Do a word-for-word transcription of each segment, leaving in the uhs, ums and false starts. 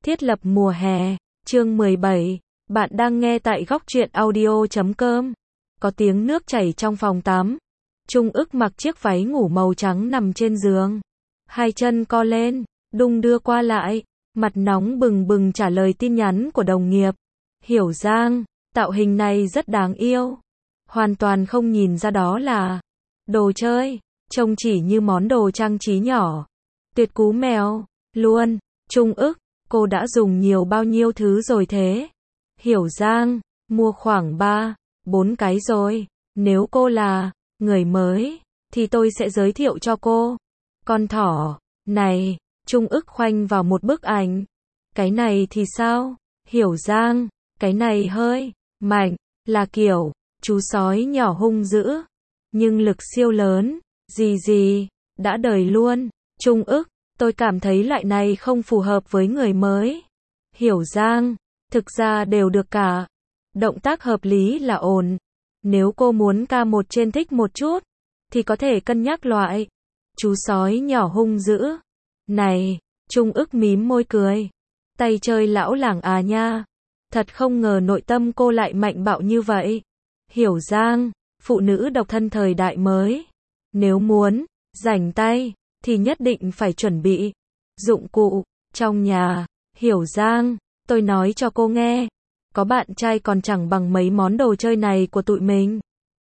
Thiết lập mùa hè, chương mười bảy, bạn đang nghe tại góc truyện audio chấm com. Có tiếng nước chảy trong phòng tắm. Trung ức mặc chiếc váy ngủ màu trắng nằm trên giường. Hai chân co lên, đung đưa qua lại, mặt nóng bừng bừng trả lời tin nhắn của đồng nghiệp. Hiểu Giang, tạo hình này rất đáng yêu. Hoàn toàn không nhìn ra đó là đồ chơi, trông chỉ như món đồ trang trí nhỏ. Tuyệt cú mèo, luôn. Trung ức, cô đã dùng nhiều bao nhiêu thứ rồi thế? Hiểu Giang, mua khoảng ba, bốn cái rồi. Nếu cô là người mới, thì tôi sẽ giới thiệu cho cô. Con thỏ, này, Trung ức khoanh vào một bức ảnh. Cái này thì sao? Hiểu Giang, cái này hơi mạnh, là kiểu chú sói nhỏ hung dữ, nhưng lực siêu lớn, gì gì, đã đời luôn. Trung ức, tôi cảm thấy loại này không phù hợp với người mới. Hiểu Giang, thực ra đều được cả. Động tác hợp lý là ổn. Nếu cô muốn ca một trên thích một chút, thì có thể cân nhắc loại chú sói nhỏ hung dữ. Này, Trung ức mím môi cười. Tay chơi lão làng à nha. Thật không ngờ nội tâm cô lại mạnh bạo như vậy. Hiểu Giang, phụ nữ độc thân thời đại mới. Nếu muốn rảnh tay, thì nhất định phải chuẩn bị dụng cụ trong nhà. Hiểu Giang, tôi nói cho cô nghe, có bạn trai còn chẳng bằng mấy món đồ chơi này của tụi mình.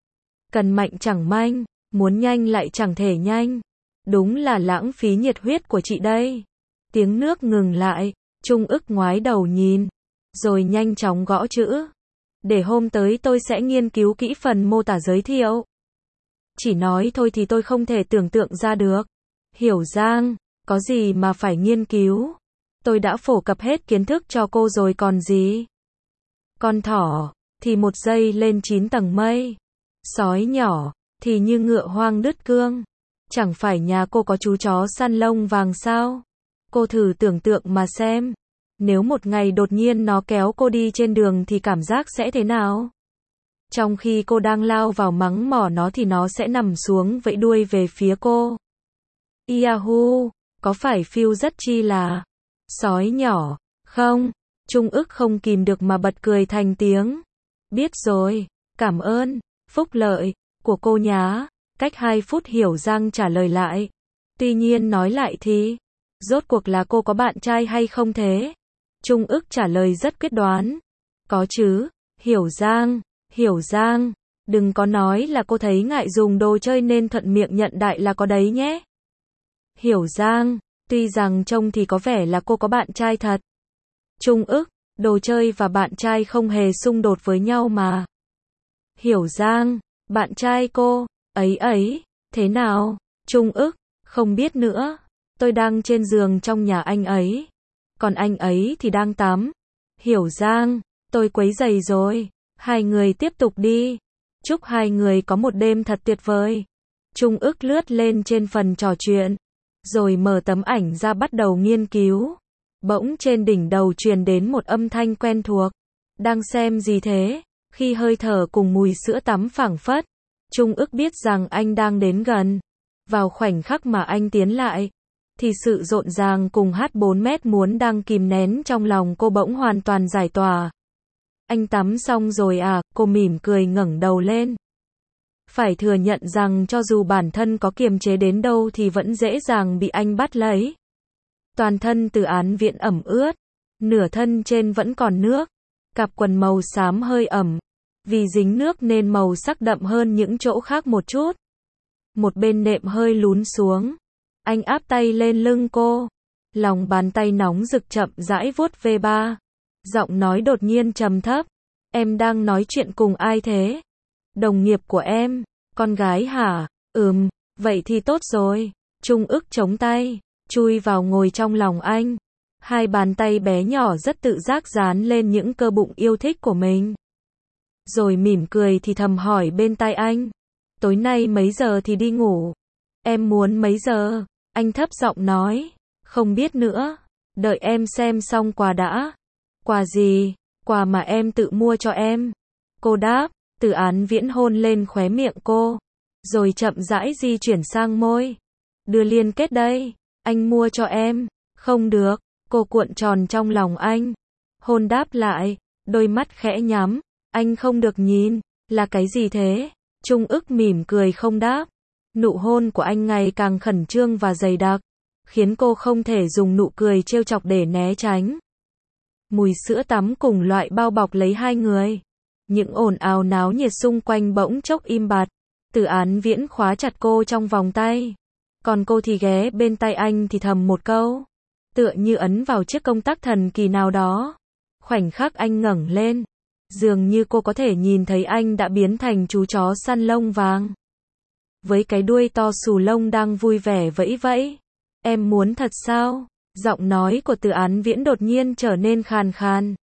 Cần mạnh chẳng manh, muốn nhanh lại chẳng thể nhanh. Đúng là lãng phí nhiệt huyết của chị đây. Tiếng nước ngừng lại, Trung ức ngoái đầu nhìn, rồi nhanh chóng gõ chữ. Để hôm tới tôi sẽ nghiên cứu kỹ phần mô tả giới thiệu. Chỉ nói thôi thì tôi không thể tưởng tượng ra được. Hiểu Giang, có gì mà phải nghiên cứu? Tôi đã phổ cập hết kiến thức cho cô rồi còn gì. Con thỏ, thì một giây lên chín tầng mây. Sói nhỏ, thì như ngựa hoang đứt cương. Chẳng phải nhà cô có chú chó săn lông vàng sao? Cô thử tưởng tượng mà xem. Nếu một ngày đột nhiên nó kéo cô đi trên đường thì cảm giác sẽ thế nào? Trong khi cô đang lao vào mắng mỏ nó thì nó sẽ nằm xuống vẫy đuôi về phía cô. Yahoo, có phải feel rất chi là sói nhỏ, không? Trung ức không kìm được mà bật cười thành tiếng. Biết rồi, cảm ơn, phúc lợi của cô nhá. Cách hai phút Hiểu Giang trả lời lại. Tuy nhiên nói lại thì, rốt cuộc là cô có bạn trai hay không thế? Trung ức trả lời rất quyết đoán. Có chứ, Hiểu Giang, Hiểu Giang, đừng có nói là cô thấy ngại dùng đồ chơi nên thuận miệng nhận đại là có đấy nhé. Hiểu Giang, tuy rằng trông thì có vẻ là cô có bạn trai thật. Trung ức, đồ chơi và bạn trai không hề xung đột với nhau mà. Hiểu Giang, bạn trai cô, ấy ấy, thế nào? Trung ức, không biết nữa. Tôi đang trên giường trong nhà anh ấy. Còn anh ấy thì đang tắm. Hiểu Giang, tôi quấy rầy rồi. Hai người tiếp tục đi. Chúc hai người có một đêm thật tuyệt vời. Trung ức lướt lên trên phần trò chuyện, rồi mở tấm ảnh ra bắt đầu nghiên cứu. Bỗng trên đỉnh đầu truyền đến một âm thanh quen thuộc. Đang xem gì thế? Khi hơi thở cùng mùi sữa tắm phảng phất, Trung ức biết rằng anh đang đến gần. Vào khoảnh khắc mà anh tiến lại, thì sự rộn ràng cùng hát bốn mét muốn đang kìm nén trong lòng cô bỗng hoàn toàn giải tỏa. Anh tắm xong rồi à? Cô mỉm cười ngẩng đầu lên. Phải thừa nhận rằng cho dù bản thân có kiềm chế đến đâu thì vẫn dễ dàng bị anh bắt lấy. Toàn thân Từ Án Viễn ẩm ướt, nửa thân trên vẫn còn nước. Cặp quần màu xám hơi ẩm, vì dính nước nên màu sắc đậm hơn những chỗ khác một chút. Một bên nệm hơi lún xuống. Anh áp tay lên lưng cô. Lòng bàn tay nóng rực chậm rãi vuốt ve ba. Giọng nói đột nhiên trầm thấp. Em đang nói chuyện cùng ai thế? Đồng nghiệp của em. Con gái hả? Ừm, vậy thì tốt rồi. Trung ức chống tay, chui vào ngồi trong lòng anh. Hai bàn tay bé nhỏ rất tự giác dán lên những cơ bụng yêu thích của mình. Rồi mỉm cười thì thầm hỏi bên tai anh. Tối nay mấy giờ thì đi ngủ? Em muốn mấy giờ? Anh thấp giọng nói. Không biết nữa. Đợi em xem xong quà đã. Quà gì? Quà mà em tự mua cho em. Cô đáp. Từ Án Viễn hôn lên khóe miệng cô, rồi chậm rãi di chuyển sang môi. Đưa liên kết đây. Anh mua cho em. Không được. Cô cuộn tròn trong lòng anh. Hôn đáp lại, đôi mắt khẽ nhắm. Anh không được nhìn. Là cái gì thế? Trung ức mỉm cười không đáp. Nụ hôn của anh ngày càng khẩn trương và dày đặc, khiến cô không thể dùng nụ cười trêu chọc để né tránh. Mùi sữa tắm cùng loại bao bọc lấy hai người. Những ồn ào náo nhiệt xung quanh bỗng chốc im bặt. Từ Án Viễn khóa chặt cô trong vòng tay. Còn cô thì ghé bên tai anh thì thầm một câu. Tựa như ấn vào chiếc công tắc thần kỳ nào đó. Khoảnh khắc anh ngẩng lên. Dường như cô có thể nhìn thấy anh đã biến thành chú chó săn lông vàng. Với cái đuôi to xù lông đang vui vẻ vẫy vẫy. Em muốn thật sao? Giọng nói của Từ Án Viễn đột nhiên trở nên khàn khàn.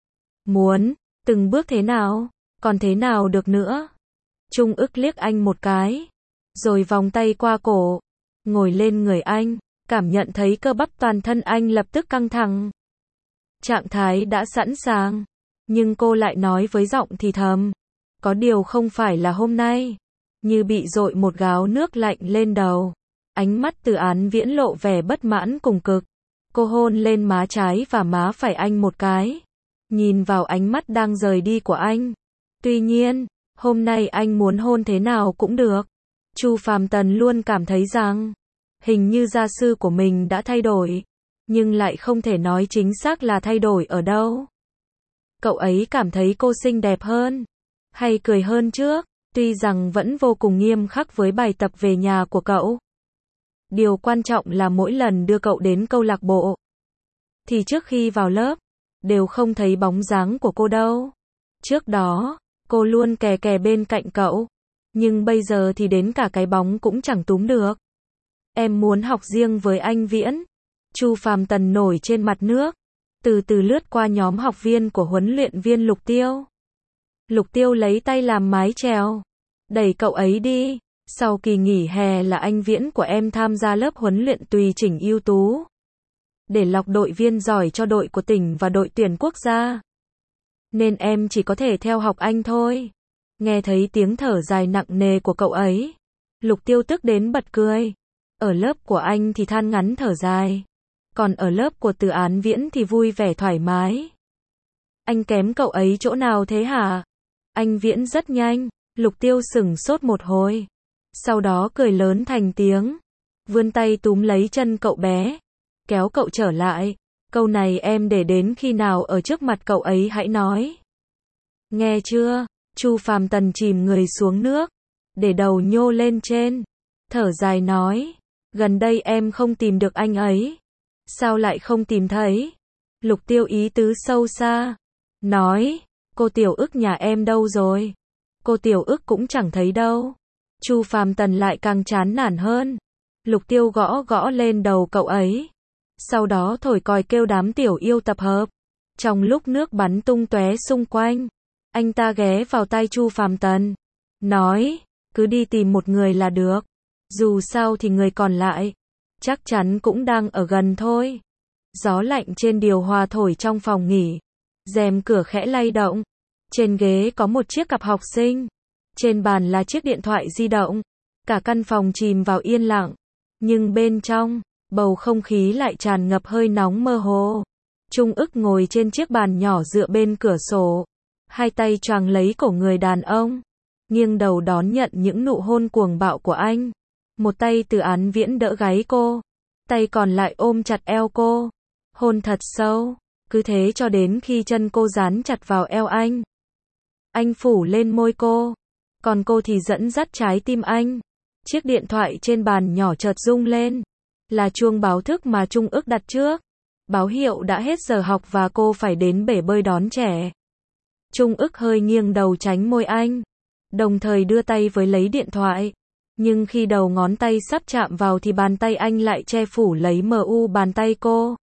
Muốn, từng bước thế nào? Còn thế nào được nữa? Trung ức liếc anh một cái. Rồi vòng tay qua cổ. Ngồi lên người anh. Cảm nhận thấy cơ bắp toàn thân anh lập tức căng thẳng. Trạng thái đã sẵn sàng. Nhưng cô lại nói với giọng thì thầm. Có điều không phải là hôm nay. Như bị dội một gáo nước lạnh lên đầu. Ánh mắt Từ Án Viễn lộ vẻ bất mãn cùng cực. Cô hôn lên má trái và má phải anh một cái. Nhìn vào ánh mắt đang rời đi của anh. Tuy nhiên, hôm nay anh muốn hôn thế nào cũng được. Chu Phàm Tần luôn cảm thấy rằng, hình như gia sư của mình đã thay đổi. Nhưng lại không thể nói chính xác là thay đổi ở đâu. Cậu ấy cảm thấy cô xinh đẹp hơn. Hay cười hơn trước. Tuy rằng vẫn vô cùng nghiêm khắc với bài tập về nhà của cậu. Điều quan trọng là mỗi lần đưa cậu đến câu lạc bộ. Thì trước khi vào lớp, đều không thấy bóng dáng của cô đâu. Trước đó, cô luôn kè kè bên cạnh cậu. Nhưng bây giờ thì đến cả cái bóng cũng chẳng túm được. Em muốn học riêng với anh Viễn. Chu Phàm Tần nổi trên mặt nước. Từ từ lướt qua nhóm học viên của huấn luyện viên Lục Tiêu. Lục Tiêu lấy tay làm mái chèo. Đẩy cậu ấy đi. Sau kỳ nghỉ hè là anh Viễn của em tham gia lớp huấn luyện tùy chỉnh ưu tú. Để lọc đội viên giỏi cho đội của tỉnh và đội tuyển quốc gia. Nên em chỉ có thể theo học anh thôi. Nghe thấy tiếng thở dài nặng nề của cậu ấy. Lục Tiêu tức đến bật cười. Ở lớp của anh thì than ngắn thở dài. Còn ở lớp của Từ Án Viễn thì vui vẻ thoải mái. Anh kém cậu ấy chỗ nào thế hả? Anh Viễn rất nhanh. Lục Tiêu sửng sốt một hồi. Sau đó cười lớn thành tiếng. Vươn tay túm lấy chân cậu bé. Kéo cậu trở lại. Câu này em để đến khi nào ở trước mặt cậu ấy hãy nói. Nghe chưa? Chu Phàm Tần chìm người xuống nước. Để đầu nhô lên trên. Thở dài nói. Gần đây em không tìm được anh ấy. Sao lại không tìm thấy? Lục Tiêu ý tứ sâu xa. Nói. Cô Tiểu Ức nhà em đâu rồi? Cô Tiểu Ức cũng chẳng thấy đâu. Chu Phàm Tần lại càng chán nản hơn. Lục Tiêu gõ gõ lên đầu cậu ấy. Sau đó thổi còi kêu đám tiểu yêu tập hợp. Trong lúc nước bắn tung tóe xung quanh, anh ta ghé vào tai Chu Phàm Tần. Nói, cứ đi tìm một người là được. Dù sao thì người còn lại, chắc chắn cũng đang ở gần thôi. Gió lạnh trên điều hòa thổi trong phòng nghỉ. Rèm cửa khẽ lay động. Trên ghế có một chiếc cặp học sinh. Trên bàn là chiếc điện thoại di động. Cả căn phòng chìm vào yên lặng. Nhưng bên trong, bầu không khí lại tràn ngập hơi nóng mơ hồ. Trung ức ngồi trên chiếc bàn nhỏ dựa bên cửa sổ. Hai tay choàng lấy cổ người đàn ông. Nghiêng đầu đón nhận những nụ hôn cuồng bạo của anh. Một tay Từ Án Viễn đỡ gáy cô. Tay còn lại ôm chặt eo cô. Hôn thật sâu. Cứ thế cho đến khi chân cô dán chặt vào eo anh. Anh phủ lên môi cô. Còn cô thì dẫn dắt trái tim anh. Chiếc điện thoại trên bàn nhỏ chợt rung lên. Là chuông báo thức mà Trung ức đặt trước. Báo hiệu đã hết giờ học và cô phải đến bể bơi đón trẻ. Trung ức hơi nghiêng đầu tránh môi anh. Đồng thời đưa tay với lấy điện thoại. Nhưng khi đầu ngón tay sắp chạm vào thì bàn tay anh lại che phủ lấy mờ u bàn tay cô.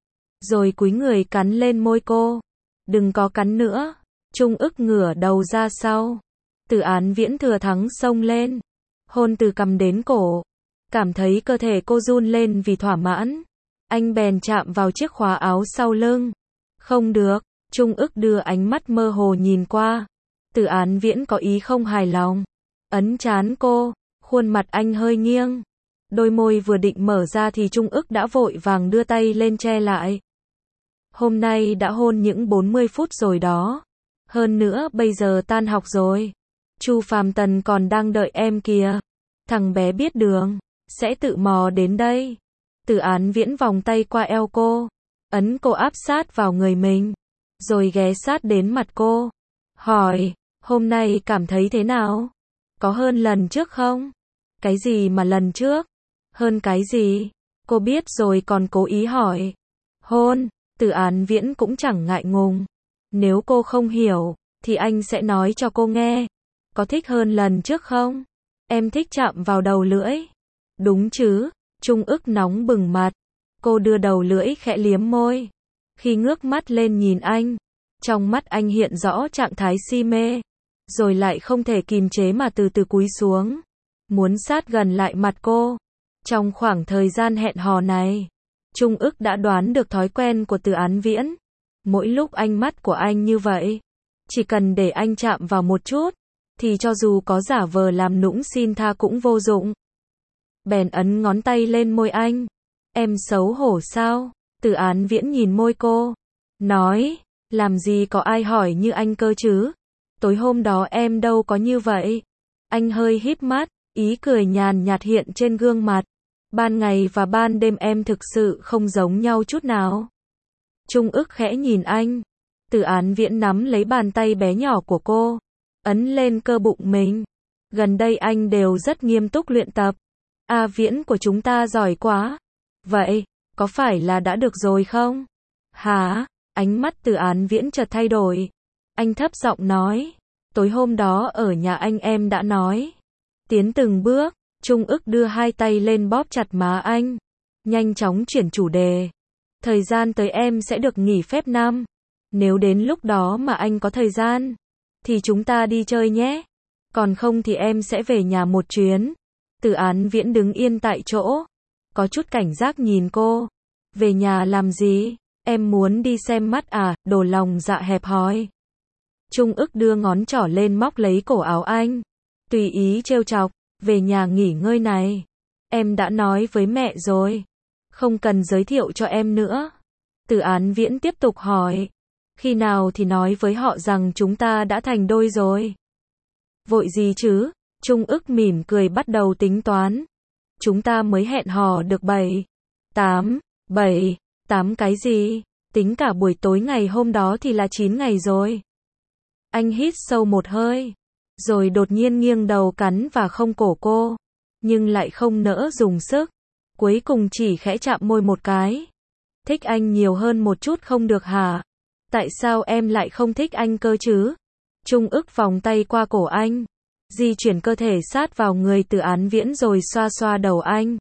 Rồi cúi người cắn lên môi cô. Đừng có cắn nữa. Trung ức ngửa đầu ra sau. Từ Án Viễn thừa thắng xông lên. Hôn từ cằm đến cổ. Cảm thấy cơ thể cô run lên vì thỏa mãn. Anh bèn chạm vào chiếc khóa áo sau lưng. Không được. Trung ức đưa ánh mắt mơ hồ nhìn qua. Từ Án Viễn có ý không hài lòng. Ấn trán cô. Khuôn mặt anh hơi nghiêng. Đôi môi vừa định mở ra thì Trung ức đã vội vàng đưa tay lên che lại. Hôm nay đã hôn những bốn mươi phút rồi đó. Hơn nữa bây giờ tan học rồi. Chu Phàm Tần còn đang đợi em kìa. Thằng bé biết đường, sẽ tự mò đến đây. Từ Án Viễn vòng tay qua eo cô, ấn cô áp sát vào người mình, rồi ghé sát đến mặt cô. Hỏi, hôm nay cảm thấy thế nào? Có hơn lần trước không? Cái gì mà lần trước? Hơn cái gì? Cô biết rồi còn cố ý hỏi. Hôn, Từ Án Viễn cũng chẳng ngại ngùng. Nếu cô không hiểu, thì anh sẽ nói cho cô nghe. Có thích hơn lần trước không? Em thích chạm vào đầu lưỡi. Đúng chứ? Trung ức nóng bừng mặt. Cô đưa đầu lưỡi khẽ liếm môi. Khi ngước mắt lên nhìn anh, trong mắt anh hiện rõ trạng thái si mê, rồi lại không thể kìm chế mà từ từ cúi xuống, muốn sát gần lại mặt cô. Trong khoảng thời gian hẹn hò này, Trung ức đã đoán được thói quen của Từ Án Viễn. Mỗi lúc ánh mắt của anh như vậy, chỉ cần để anh chạm vào một chút, thì cho dù có giả vờ làm nũng xin tha cũng vô dụng. Bèn ấn ngón tay lên môi anh. Em xấu hổ sao? Từ Án Viễn nhìn môi cô, nói, làm gì có ai hỏi như anh cơ chứ? Tối hôm đó em đâu có như vậy. Anh hơi híp mắt, ý cười nhàn nhạt hiện trên gương mặt. Ban ngày và ban đêm em thực sự không giống nhau chút nào. Trung ức khẽ nhìn anh. Từ Án Viễn nắm lấy bàn tay bé nhỏ của cô, ấn lên cơ bụng mình. Gần đây anh đều rất nghiêm túc luyện tập. A Viễn của chúng ta giỏi quá. Vậy, có phải là đã được rồi không? Hả? Ánh mắt Từ Án Viễn chợt thay đổi. Anh thấp giọng nói. Tối hôm đó ở nhà anh em đã nói. Tiến từng bước, Trung ức đưa hai tay lên bóp chặt má anh. Nhanh chóng chuyển chủ đề. Thời gian tới em sẽ được nghỉ phép năm. Nếu đến lúc đó mà anh có thời gian, thì chúng ta đi chơi nhé. Còn không thì em sẽ về nhà một chuyến. Từ Án Viễn đứng yên tại chỗ, có chút cảnh giác nhìn cô. Về nhà làm gì? Em muốn đi xem mắt à? Đồ lòng dạ hẹp hòi. Trung ức đưa ngón trỏ lên móc lấy cổ áo anh, tùy ý trêu chọc. Về nhà nghỉ ngơi này. Em đã nói với mẹ rồi. Không cần giới thiệu cho em nữa. Từ Án Viễn tiếp tục hỏi. Khi nào thì nói với họ rằng chúng ta đã thành đôi rồi? Vội gì chứ? Trung ức mỉm cười bắt đầu tính toán. Chúng ta mới hẹn hò được bảy, tám, bảy, tám cái gì? Tính cả buổi tối ngày hôm đó thì là chín ngày rồi. Anh hít sâu một hơi, rồi đột nhiên nghiêng đầu cắn vào không cổ cô, nhưng lại không nỡ dùng sức. Cuối cùng chỉ khẽ chạm môi một cái. Thích anh nhiều hơn một chút không được hả? Tại sao em lại không thích anh cơ chứ? Trung ức vòng tay qua cổ anh, di chuyển cơ thể sát vào người Từ Án Viễn rồi xoa xoa đầu anh.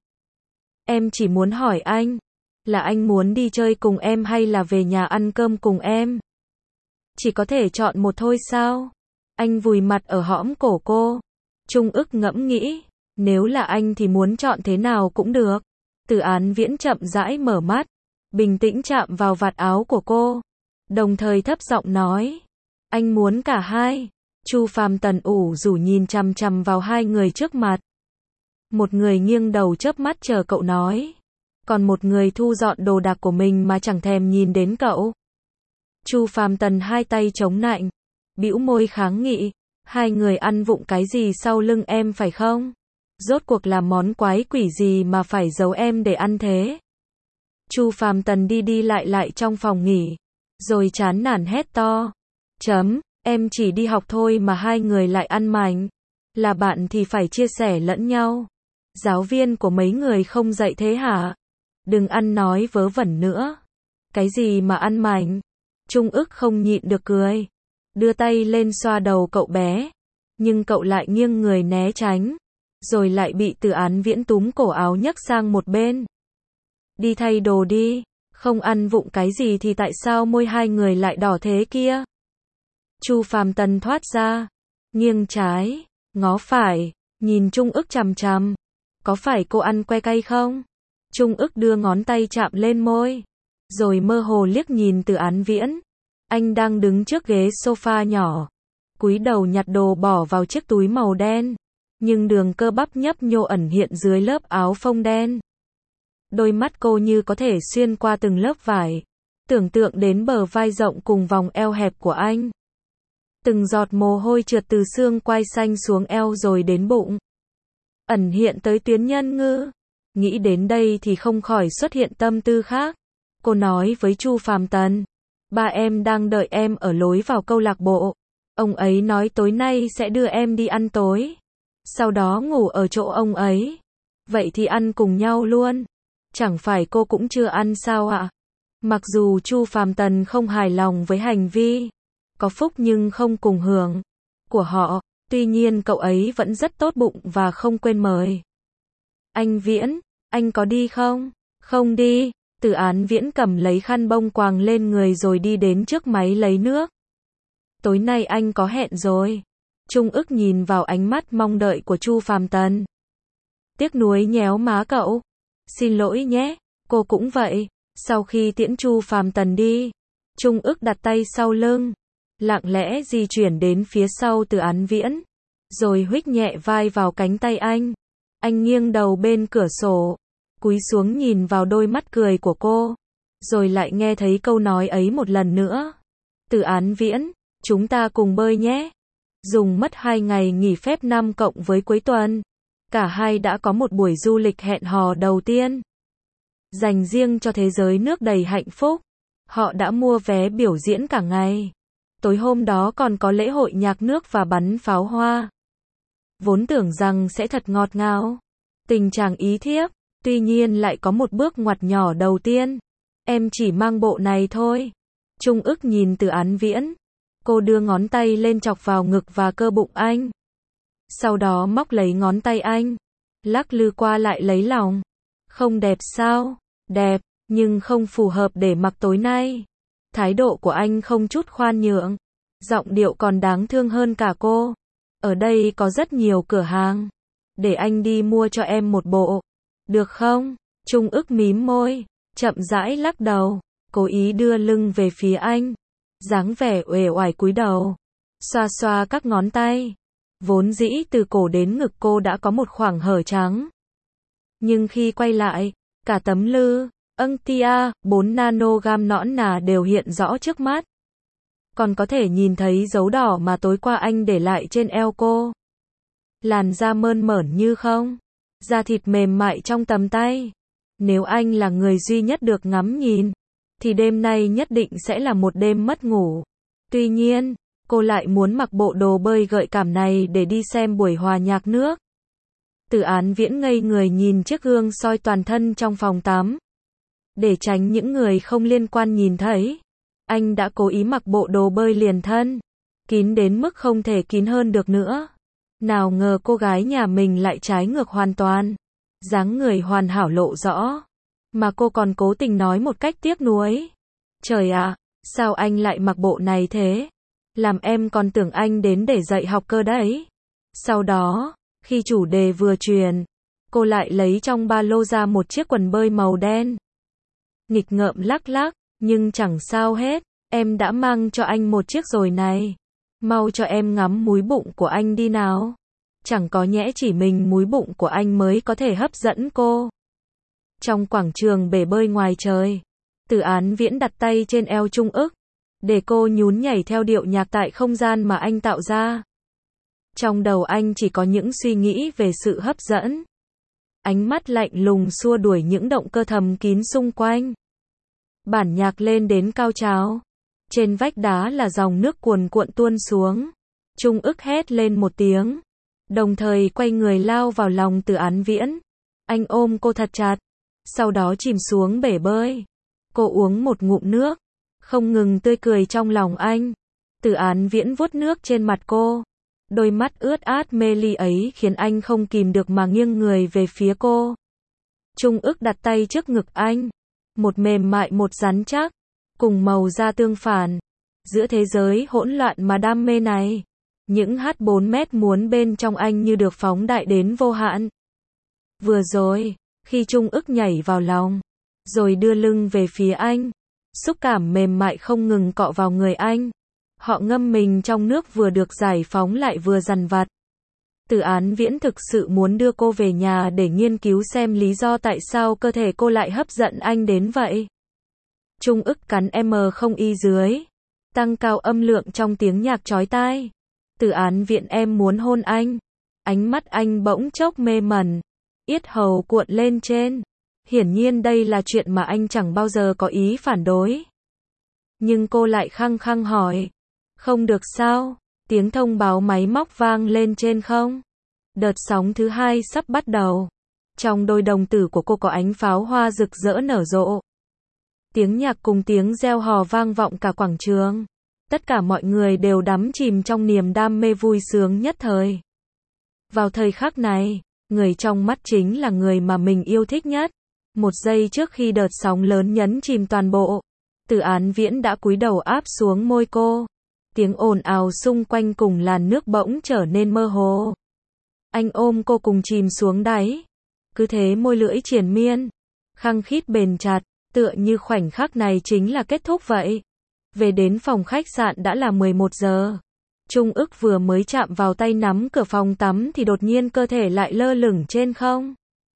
Em chỉ muốn hỏi anh, là anh muốn đi chơi cùng em hay là về nhà ăn cơm cùng em? Chỉ có thể chọn một thôi sao? Anh vùi mặt ở hõm cổ cô. Trung ức ngẫm nghĩ, nếu là anh thì muốn chọn thế nào cũng được. Từ Án Viễn chậm rãi mở mắt, bình tĩnh chạm vào vạt áo của cô, đồng thời thấp giọng nói, anh muốn cả hai. Chu Phàm Tần ủ rũ nhìn chằm chằm vào hai người trước mặt. Một người nghiêng đầu chớp mắt chờ cậu nói, còn một người thu dọn đồ đạc của mình mà chẳng thèm nhìn đến cậu. Chu Phàm Tần hai tay chống nạnh, bĩu môi kháng nghị, hai người ăn vụng cái gì sau lưng em phải không? Rốt cuộc là món quái quỷ gì mà phải giấu em để ăn thế? Chu Phàm Tần đi đi lại lại trong phòng nghỉ, rồi chán nản hét to. Chấm, em chỉ đi học thôi mà hai người lại ăn mảnh. Là bạn thì phải chia sẻ lẫn nhau. Giáo viên của mấy người không dạy thế hả? Đừng ăn nói vớ vẩn nữa. Cái gì mà ăn mảnh? Trung ức không nhịn được cười, đưa tay lên xoa đầu cậu bé, nhưng cậu lại nghiêng người né tránh, rồi lại bị Từ Án Viễn túm cổ áo nhấc sang một bên. Đi thay đồ đi, không ăn vụng cái gì thì tại sao môi hai người lại đỏ thế kia? Chu Phàm Tần thoát ra, nghiêng trái, ngó phải, nhìn Trung ức chằm chằm. Có phải cô ăn que cay không? Trung ức đưa ngón tay chạm lên môi, rồi mơ hồ liếc nhìn Từ Án Viễn. Anh đang đứng trước ghế sofa nhỏ, cúi đầu nhặt đồ bỏ vào chiếc túi màu đen, nhưng đường cơ bắp nhấp nhô ẩn hiện dưới lớp áo phông đen. Đôi mắt cô như có thể xuyên qua từng lớp vải, tưởng tượng đến bờ vai rộng cùng vòng eo hẹp của anh. Từng giọt mồ hôi trượt từ xương quai xanh xuống eo rồi đến bụng. Ẩn hiện tới tuyến nhân ngư. Nghĩ đến đây thì không khỏi xuất hiện tâm tư khác. Cô nói với Chu Phàm Tần, ba em đang đợi em ở lối vào câu lạc bộ. Ông ấy nói tối nay sẽ đưa em đi ăn tối. Sau đó ngủ ở chỗ ông ấy. Vậy thì ăn cùng nhau luôn. Chẳng phải cô cũng chưa ăn sao ạ? Mặc dù Chu Phàm Tần không hài lòng với hành vi có phúc nhưng không cùng hưởng của họ, tuy nhiên cậu ấy vẫn rất tốt bụng và không quên mời. Anh Viễn, anh có đi không? Không đi. Từ Án Viễn cầm lấy khăn bông quàng lên người rồi đi đến trước máy lấy nước. Tối nay anh có hẹn rồi. Trung ức nhìn vào ánh mắt mong đợi của Chu Phàm Tần. Tiếc nuối nhéo má cậu. Xin lỗi nhé, cô cũng vậy. Sau khi tiễn Chu Phàm Tần đi, Trung ức đặt tay sau lưng, lặng lẽ di chuyển đến phía sau Từ Án Viễn, rồi huých nhẹ vai vào cánh tay anh. Anh nghiêng đầu bên cửa sổ, cúi xuống nhìn vào đôi mắt cười của cô, rồi lại nghe thấy câu nói ấy một lần nữa. Từ Án Viễn, chúng ta cùng bơi nhé. Dùng mất hai ngày nghỉ phép năm cộng với cuối tuần, cả hai đã có một buổi du lịch hẹn hò đầu tiên. Dành riêng cho thế giới nước đầy hạnh phúc. Họ đã mua vé biểu diễn cả ngày. Tối hôm đó còn có lễ hội nhạc nước và bắn pháo hoa. Vốn tưởng rằng sẽ thật ngọt ngào. Tình chàng ý thiếp. Tuy nhiên lại có một bước ngoặt nhỏ đầu tiên. Em chỉ mang bộ này thôi. Trung ức nhìn Từ Án Viễn. Cô đưa ngón tay lên chọc vào ngực và cơ bụng anh. Sau đó móc lấy ngón tay anh. Lắc lư qua lại lấy lòng. Không đẹp sao? Đẹp, nhưng không phù hợp để mặc tối nay. Thái độ của anh không chút khoan nhượng. Giọng điệu còn đáng thương hơn cả cô. Ở đây có rất nhiều cửa hàng. Để anh đi mua cho em một bộ. Được không? Trung ức mím môi, chậm rãi lắc đầu, cố ý đưa lưng về phía anh. Dáng vẻ uể oải cúi đầu, xoa xoa các ngón tay. Vốn dĩ từ cổ đến ngực cô đã có một khoảng hở trắng. Nhưng khi quay lại, cả tấm lư, âng tia, bốn nanogam nõn nà đều hiện rõ trước mắt. Còn có thể nhìn thấy dấu đỏ mà tối qua anh để lại trên eo cô. Làn da mơn mởn như không, da thịt mềm mại trong tầm tay. Nếu anh là người duy nhất được ngắm nhìn, thì đêm nay nhất định sẽ là một đêm mất ngủ. Tuy nhiên, cô lại muốn mặc bộ đồ bơi gợi cảm này để đi xem buổi hòa nhạc nước. Từ Án Viễn ngây người nhìn chiếc gương soi toàn thân trong phòng tắm. Để tránh những người không liên quan nhìn thấy, anh đã cố ý mặc bộ đồ bơi liền thân, kín đến mức không thể kín hơn được nữa. Nào ngờ cô gái nhà mình lại trái ngược hoàn toàn. Dáng người hoàn hảo lộ rõ, mà cô còn cố tình nói một cách tiếc nuối. Trời ạ, sao anh lại mặc bộ này thế? Làm em còn tưởng anh đến để dạy học cơ đấy. Sau đó, khi chủ đề vừa truyền, cô lại lấy trong ba lô ra một chiếc quần bơi màu đen. Nghịch ngợm lắc lắc, nhưng chẳng sao hết, em đã mang cho anh một chiếc rồi này. Mau cho em ngắm múi bụng của anh đi nào. Chẳng có nhẽ chỉ mình múi bụng của anh mới có thể hấp dẫn cô. Trong quảng trường bể bơi ngoài trời, Từ Án Viễn đặt tay trên eo Trung ức, để cô nhún nhảy theo điệu nhạc tại không gian mà anh tạo ra. Trong đầu anh chỉ có những suy nghĩ về sự hấp dẫn. Ánh mắt lạnh lùng xua đuổi những động cơ thầm kín xung quanh. Bản nhạc lên đến cao trào. Trên vách đá là dòng nước cuồn cuộn tuôn xuống. Trung ức hét lên một tiếng, đồng thời quay người lao vào lòng Từ Án Viễn. Anh ôm cô thật chặt, sau đó chìm xuống bể bơi. Cô uống một ngụm nước, không ngừng tươi cười trong lòng anh. Từ Án Viễn vuốt nước trên mặt cô. Đôi mắt ướt át mê ly ấy khiến anh không kìm được mà nghiêng người về phía cô. Trung ức đặt tay trước ngực anh. Một mềm mại một rắn chắc, cùng màu da tương phản. Giữa thế giới hỗn loạn mà đam mê này, những hát bốn mét muốn bên trong anh như được phóng đại đến vô hạn. Vừa rồi, khi Trung ức nhảy vào lòng, rồi đưa lưng về phía anh, xúc cảm mềm mại không ngừng cọ vào người anh. Họ ngâm mình trong nước vừa được giải phóng lại vừa dằn vặt. Từ Án Viễn thực sự muốn đưa cô về nhà để nghiên cứu xem lý do tại sao cơ thể cô lại hấp dẫn anh đến vậy. Trung ức cắn M không y dưới. Tăng cao âm lượng trong tiếng nhạc chói tai. Từ Án Viễn em muốn hôn anh. Ánh mắt anh bỗng chốc mê mẩn. Yết hầu cuộn lên trên. Hiển nhiên đây là chuyện mà anh chẳng bao giờ có ý phản đối. Nhưng cô lại khăng khăng hỏi. Không được sao? Tiếng thông báo máy móc vang lên trên không. Đợt sóng thứ hai sắp bắt đầu. Trong đôi đồng tử của cô có ánh pháo hoa rực rỡ nở rộ. Tiếng nhạc cùng tiếng reo hò vang vọng cả quảng trường. Tất cả mọi người đều đắm chìm trong niềm đam mê vui sướng nhất thời. Vào thời khắc này, người trong mắt chính là người mà mình yêu thích nhất. Một giây trước khi đợt sóng lớn nhấn chìm toàn bộ, Từ Án Viễn đã cúi đầu áp xuống môi cô. Tiếng ồn ào xung quanh cùng làn nước bỗng trở nên mơ hồ. Anh ôm cô cùng chìm xuống đáy. Cứ thế môi lưỡi triền miên, khăng khít bền chặt, tựa như khoảnh khắc này chính là kết thúc vậy. Về đến phòng khách sạn đã là mười một giờ. Trung ức vừa mới chạm vào tay nắm cửa phòng tắm thì đột nhiên cơ thể lại lơ lửng trên không.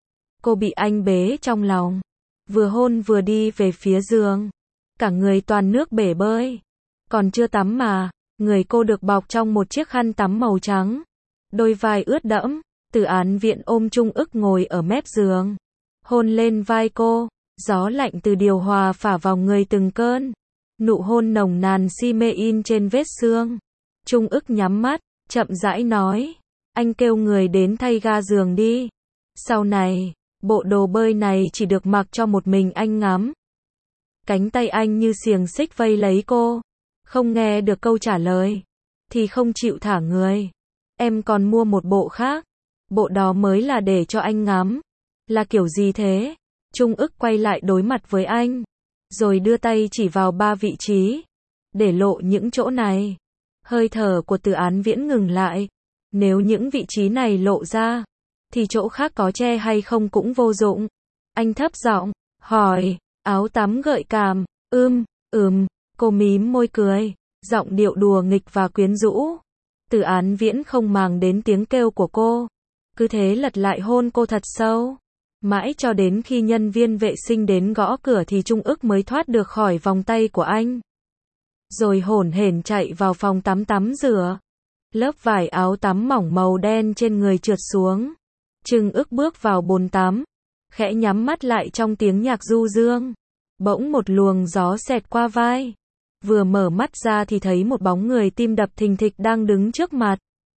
Cô bị anh bế trong lòng. Vừa hôn vừa đi về phía giường. Cả người toàn nước bể bơi. Còn chưa tắm mà, người cô được bọc trong một chiếc khăn tắm màu trắng. Đôi vai ướt đẫm, Từ Án Viễn ôm Trung ức ngồi ở mép giường. Hôn lên vai cô, gió lạnh từ điều hòa phả vào người từng cơn. Nụ hôn nồng nàn si mê in trên vết xương. Trung ức nhắm mắt, chậm rãi nói. Anh kêu người đến thay ga giường đi. Sau này, bộ đồ bơi này chỉ được mặc cho một mình anh ngắm. Cánh tay anh như xiềng xích vây lấy cô. Không nghe được câu trả lời, thì không chịu thả người. Em còn mua một bộ khác. Bộ đó mới là để cho anh ngắm. Là kiểu gì thế? Trung ức quay lại đối mặt với anh. Rồi đưa tay chỉ vào ba vị trí. Để lộ những chỗ này. Hơi thở của Từ Án Viễn ngừng lại. Nếu những vị trí này lộ ra, thì chỗ khác có che hay không cũng vô dụng. Anh thấp giọng hỏi. Áo tắm gợi cảm. Ưm, ừm. Cô mím môi cười. Giọng điệu đùa nghịch và quyến rũ. Từ Án Viễn không màng đến tiếng kêu của cô. Cứ thế lật lại hôn cô thật sâu. Mãi cho đến khi nhân viên vệ sinh đến gõ cửa thì Trung ức mới thoát được khỏi vòng tay của anh. Rồi hổn hển chạy vào phòng tắm tắm rửa. Lớp vải áo tắm mỏng màu đen trên người trượt xuống. Trung ức bước vào bồn tắm. Khẽ nhắm mắt lại trong tiếng nhạc du dương. Bỗng một luồng gió xẹt qua vai. Vừa mở mắt ra thì thấy một bóng người tim đập thình thịch đang đứng trước mặt.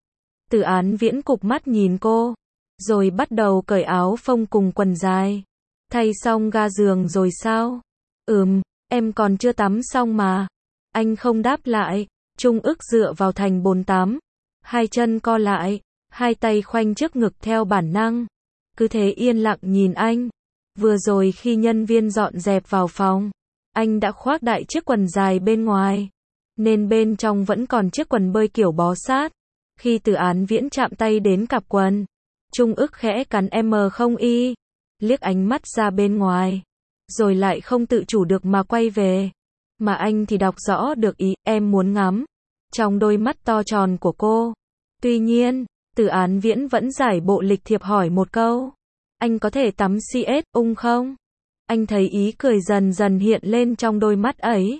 Từ Án Viễn cụp mắt nhìn cô. Rồi bắt đầu cởi áo phông cùng quần dài. Thay xong ga giường rồi sao? Ừm, em còn chưa tắm xong mà. Anh không đáp lại. Trung ức dựa vào thành bồn tắm. Hai chân co lại. Hai tay khoanh trước ngực theo bản năng. Cứ thế yên lặng nhìn anh. Vừa rồi khi nhân viên dọn dẹp vào phòng, anh đã khoác đại chiếc quần dài bên ngoài. Nên bên trong vẫn còn chiếc quần bơi kiểu bó sát. Khi Từ Án Viễn chạm tay đến cặp quần, Trung ức khẽ cắn M không y, liếc ánh mắt ra bên ngoài, rồi lại không tự chủ được mà quay về. Mà anh thì đọc rõ được ý em muốn ngắm trong đôi mắt to tròn của cô. Tuy nhiên, Từ Án Viễn vẫn giải bộ lịch thiệp hỏi một câu. Anh có thể tắm xê ét ung không? Anh thấy ý cười dần dần hiện lên trong đôi mắt ấy.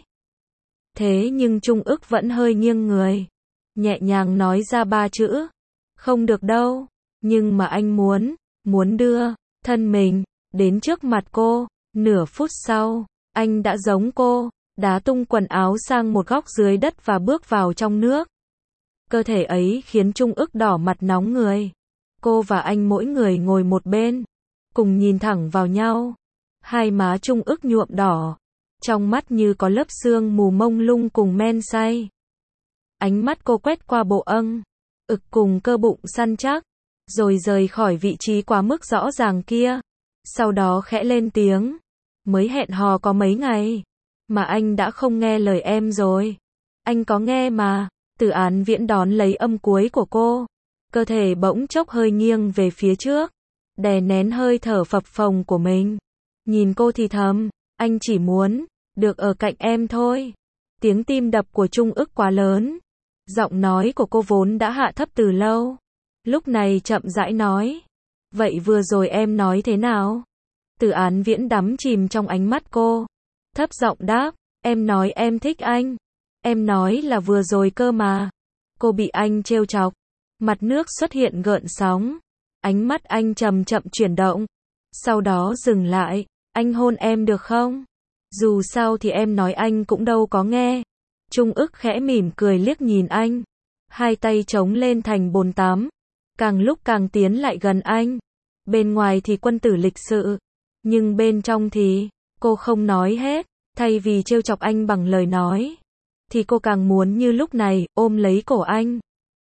Thế nhưng Trung ức vẫn hơi nghiêng người. Nhẹ nhàng nói ra ba chữ. Không được đâu. Nhưng mà anh muốn, muốn đưa thân mình đến trước mặt cô. Nửa phút sau, anh đã giống cô, đá tung quần áo sang một góc dưới đất và bước vào trong nước. Cơ thể ấy khiến Trung ức đỏ mặt nóng người. Cô và anh mỗi người ngồi một bên, cùng nhìn thẳng vào nhau. Hai má Trung ức nhuộm đỏ, trong mắt như có lớp sương mù mông lung cùng men say. Ánh mắt cô quét qua bộ âng, ực cùng cơ bụng săn chắc, rồi rời khỏi vị trí quá mức rõ ràng kia. Sau đó khẽ lên tiếng. Mới hẹn hò có mấy ngày, mà anh đã không nghe lời em rồi. Anh có nghe mà. Từ Án Viễn đón lấy âm cuối của cô. Cơ thể bỗng chốc hơi nghiêng về phía trước, đè nén hơi thở phập phồng của mình. Nhìn cô thì thầm, anh chỉ muốn được ở cạnh em thôi. Tiếng tim đập của Trung ức quá lớn. Giọng nói của cô vốn đã hạ thấp từ lâu, lúc này chậm rãi nói. Vậy vừa rồi em nói thế nào? Từ Án Viễn đắm chìm trong ánh mắt cô. thấp giọng đáp, em nói em thích anh. Em nói là vừa rồi cơ mà. Cô bị anh trêu chọc. Mặt nước xuất hiện gợn sóng. Ánh mắt anh chậm chậm chuyển động. Sau đó dừng lại. Anh hôn em được không? Dù sao thì em nói anh cũng đâu có nghe. Trung ức khẽ mỉm cười liếc nhìn anh. Hai tay chống lên thành bồn tắm. Càng lúc càng tiến lại gần anh. Bên ngoài thì quân tử lịch sự. Nhưng bên trong thì, cô không nói hết. Thay vì trêu chọc anh bằng lời nói. Thì cô càng muốn như lúc này, ôm lấy cổ anh.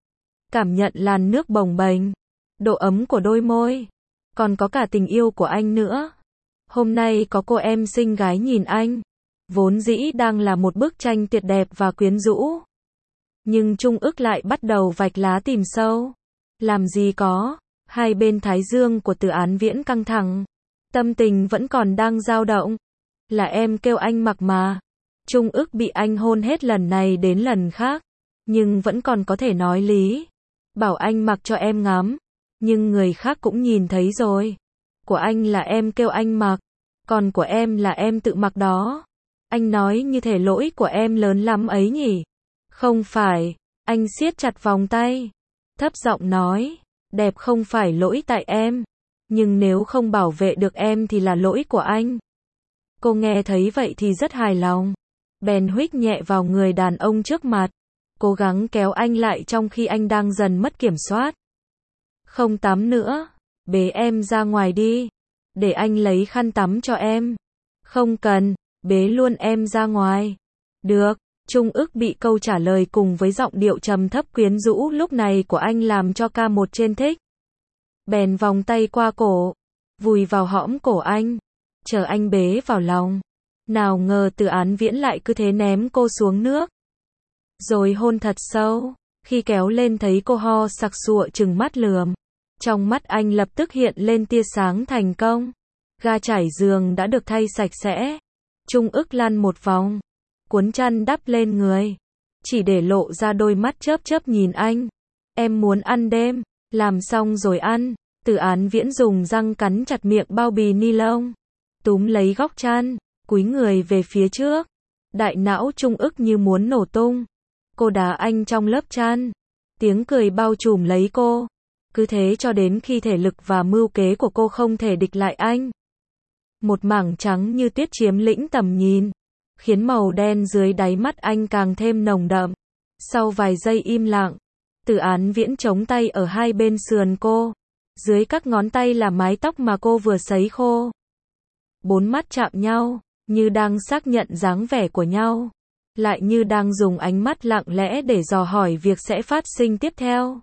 Cảm nhận làn nước bồng bềnh. Độ ấm của đôi môi. Còn có cả tình yêu của anh nữa. Hôm nay có cô em xinh gái nhìn anh. Vốn dĩ đang là một bức tranh tuyệt đẹp và quyến rũ. Nhưng Trung ức lại bắt đầu vạch lá tìm sâu. Làm gì có. Hai bên thái dương của Từ Án Viễn căng thẳng. Tâm tình vẫn còn đang dao động. Là em kêu anh mặc mà. Trung ức bị anh hôn hết lần này đến lần khác. Nhưng vẫn còn có thể nói lý. Bảo anh mặc cho em ngắm. Nhưng người khác cũng nhìn thấy rồi. Của anh là em kêu anh mặc. Còn của em là em tự mặc đó. Anh nói như thể lỗi của em lớn lắm ấy nhỉ. Không phải. Anh siết chặt vòng tay. Thấp giọng nói. Đẹp không phải lỗi tại em. Nhưng nếu không bảo vệ được em thì là lỗi của anh. Cô nghe thấy vậy thì rất hài lòng. Bèn huých nhẹ vào người đàn ông trước mặt. Cố gắng kéo anh lại trong khi anh đang dần mất kiểm soát. Không tắm nữa. Bế em ra ngoài đi. Để anh lấy khăn tắm cho em. Không cần. Bế luôn em ra ngoài. Được. Trung ức bị câu trả lời cùng với giọng điệu trầm thấp quyến rũ lúc này của anh làm cho ca một trên thích. Bèn vòng tay qua cổ. Vùi vào hõm cổ anh. Chờ anh bế vào lòng. Nào ngờ Từ Án Viễn lại cứ thế ném cô xuống nước. Rồi hôn thật sâu. Khi kéo lên thấy cô ho sặc sụa trừng mắt lườm. Trong mắt anh lập tức hiện lên tia sáng thành công. Ga trải giường đã được thay sạch sẽ. Trung ức lăn một vòng. Cuốn chăn đắp lên người. Chỉ để lộ ra đôi mắt chớp chớp nhìn anh. Em muốn ăn đêm. Làm xong rồi ăn. Từ Án Viễn dùng răng cắn chặt miệng bao bì ni lông. Túm lấy góc chăn. Cúi người về phía trước. Đại não Trung ức như muốn nổ tung. Cô đá anh trong lớp chăn. Tiếng cười bao trùm lấy cô. Cứ thế cho đến khi thể lực và mưu kế của cô không thể địch lại anh. Một mảng trắng như tuyết chiếm lĩnh tầm nhìn. Khiến màu đen dưới đáy mắt anh càng thêm nồng đậm. Sau vài giây im lặng. Từ Án Viễn chống tay ở hai bên sườn cô. Dưới các ngón tay là mái tóc mà cô vừa sấy khô. Bốn mắt chạm nhau. Như đang xác nhận dáng vẻ của nhau. Lại như đang dùng ánh mắt lặng lẽ để dò hỏi việc sẽ phát sinh tiếp theo.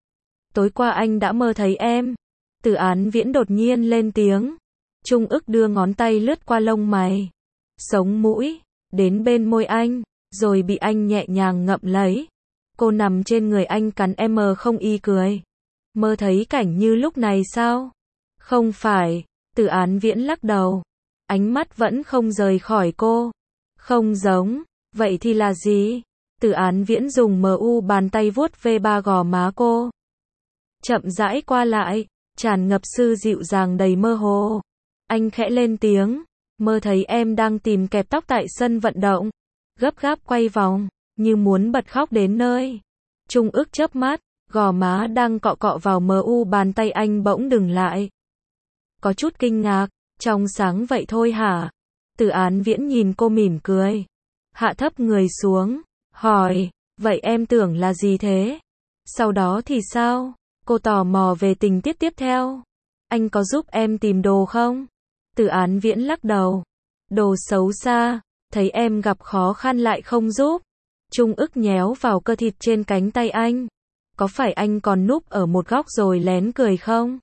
Tối qua anh đã mơ thấy em. Từ Án Viễn đột nhiên lên tiếng. Trung ức đưa ngón tay lướt qua lông mày. Sống mũi. Đến bên môi anh. Rồi bị anh nhẹ nhàng ngậm lấy. Cô nằm trên người anh cắn em không y cười. Mơ thấy cảnh như lúc này sao? Không phải. Từ Án Viễn lắc đầu. Ánh mắt vẫn không rời khỏi cô. Không giống. Vậy thì là gì? Từ Án Viễn dùng mu bàn tay vuốt ve ba gò má cô. Chậm rãi qua lại. Tràn ngập sự dịu dàng đầy mơ hồ. Anh khẽ lên tiếng. Mơ thấy em đang tìm kẹp tóc tại sân vận động. Gấp gáp quay vòng. Như muốn bật khóc đến nơi. Trung ức chớp mắt. Gò má đang cọ cọ vào mu bàn tay anh bỗng dừng lại. Có chút kinh ngạc. Trong sáng vậy thôi hả? Từ Án Viễn nhìn cô mỉm cười. Hạ thấp người xuống. Hỏi. Vậy em tưởng là gì thế? Sau đó thì sao? Cô tò mò về tình tiết tiếp theo. Anh có giúp em tìm đồ không? Từ Án Viễn lắc đầu. Đồ xấu xa. Thấy em gặp khó khăn lại không giúp. Trung ức nhéo vào cơ thịt trên cánh tay anh. Có phải anh còn núp ở một góc rồi lén cười không?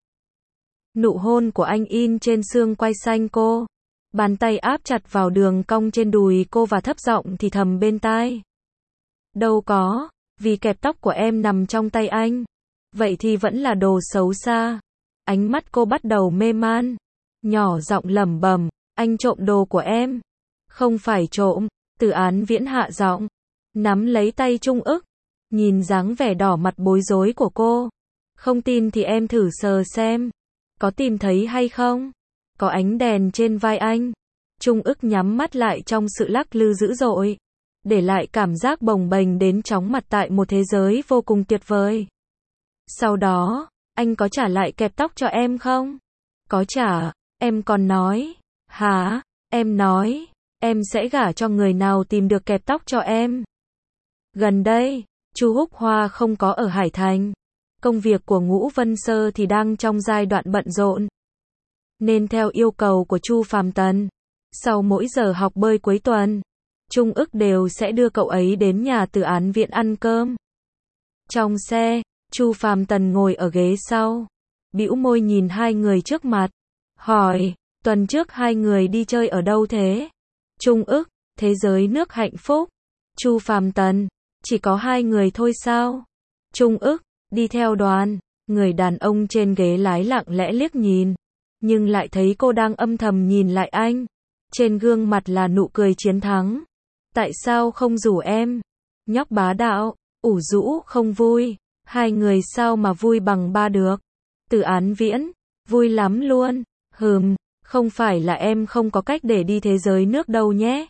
Nụ hôn của anh in trên xương quai xanh cô. Bàn tay áp chặt vào đường cong trên đùi cô và thấp giọng thì thầm bên tai. Đâu có, vì kẹp tóc của em nằm trong tay anh. Vậy thì vẫn là đồ xấu xa. Ánh mắt cô bắt đầu mê man. Nhỏ giọng lẩm bẩm, anh trộm đồ của em. Không phải trộm. Từ Án Viễn hạ giọng. Nắm lấy tay Trung ức. Nhìn dáng vẻ đỏ mặt bối rối của cô. Không tin thì em thử sờ xem. Có tìm thấy hay không? Có ánh đèn trên vai anh. Trung ức nhắm mắt lại trong sự lắc lư dữ dội, để lại cảm giác bồng bềnh đến chóng mặt tại một thế giới vô cùng tuyệt vời. Sau đó, anh có trả lại kẹp tóc cho em không? Có trả, em còn nói. Hả? Em nói, em sẽ gả cho người nào tìm được kẹp tóc cho em. Gần đây, Chu Húc Hoa không có ở Hải Thành. Công việc của Ngũ Vân Sơ thì đang trong giai đoạn bận rộn. Nên theo yêu cầu của Chu Phàm Tần, sau mỗi giờ học bơi cuối tuần, Trung ức đều sẽ đưa cậu ấy đến nhà Từ Án Viễn ăn cơm. Trong xe, Chu Phàm Tần ngồi ở ghế sau, bĩu môi nhìn hai người trước mặt, hỏi, tuần trước hai người đi chơi ở đâu thế? Trung ức, thế giới nước hạnh phúc. Chu Phàm Tần, chỉ có hai người thôi sao? Trung ức, đi theo đoàn. Người đàn ông trên ghế lái lặng lẽ liếc nhìn, nhưng lại thấy cô đang âm thầm nhìn lại anh. Trên gương mặt là nụ cười chiến thắng. Tại sao không rủ em? Nhóc bá đạo, ủ rũ không vui. Hai người sao mà vui bằng ba được? Từ Án Viễn, vui lắm luôn. Hừm, không phải là em không có cách để đi thế giới nước đâu nhé.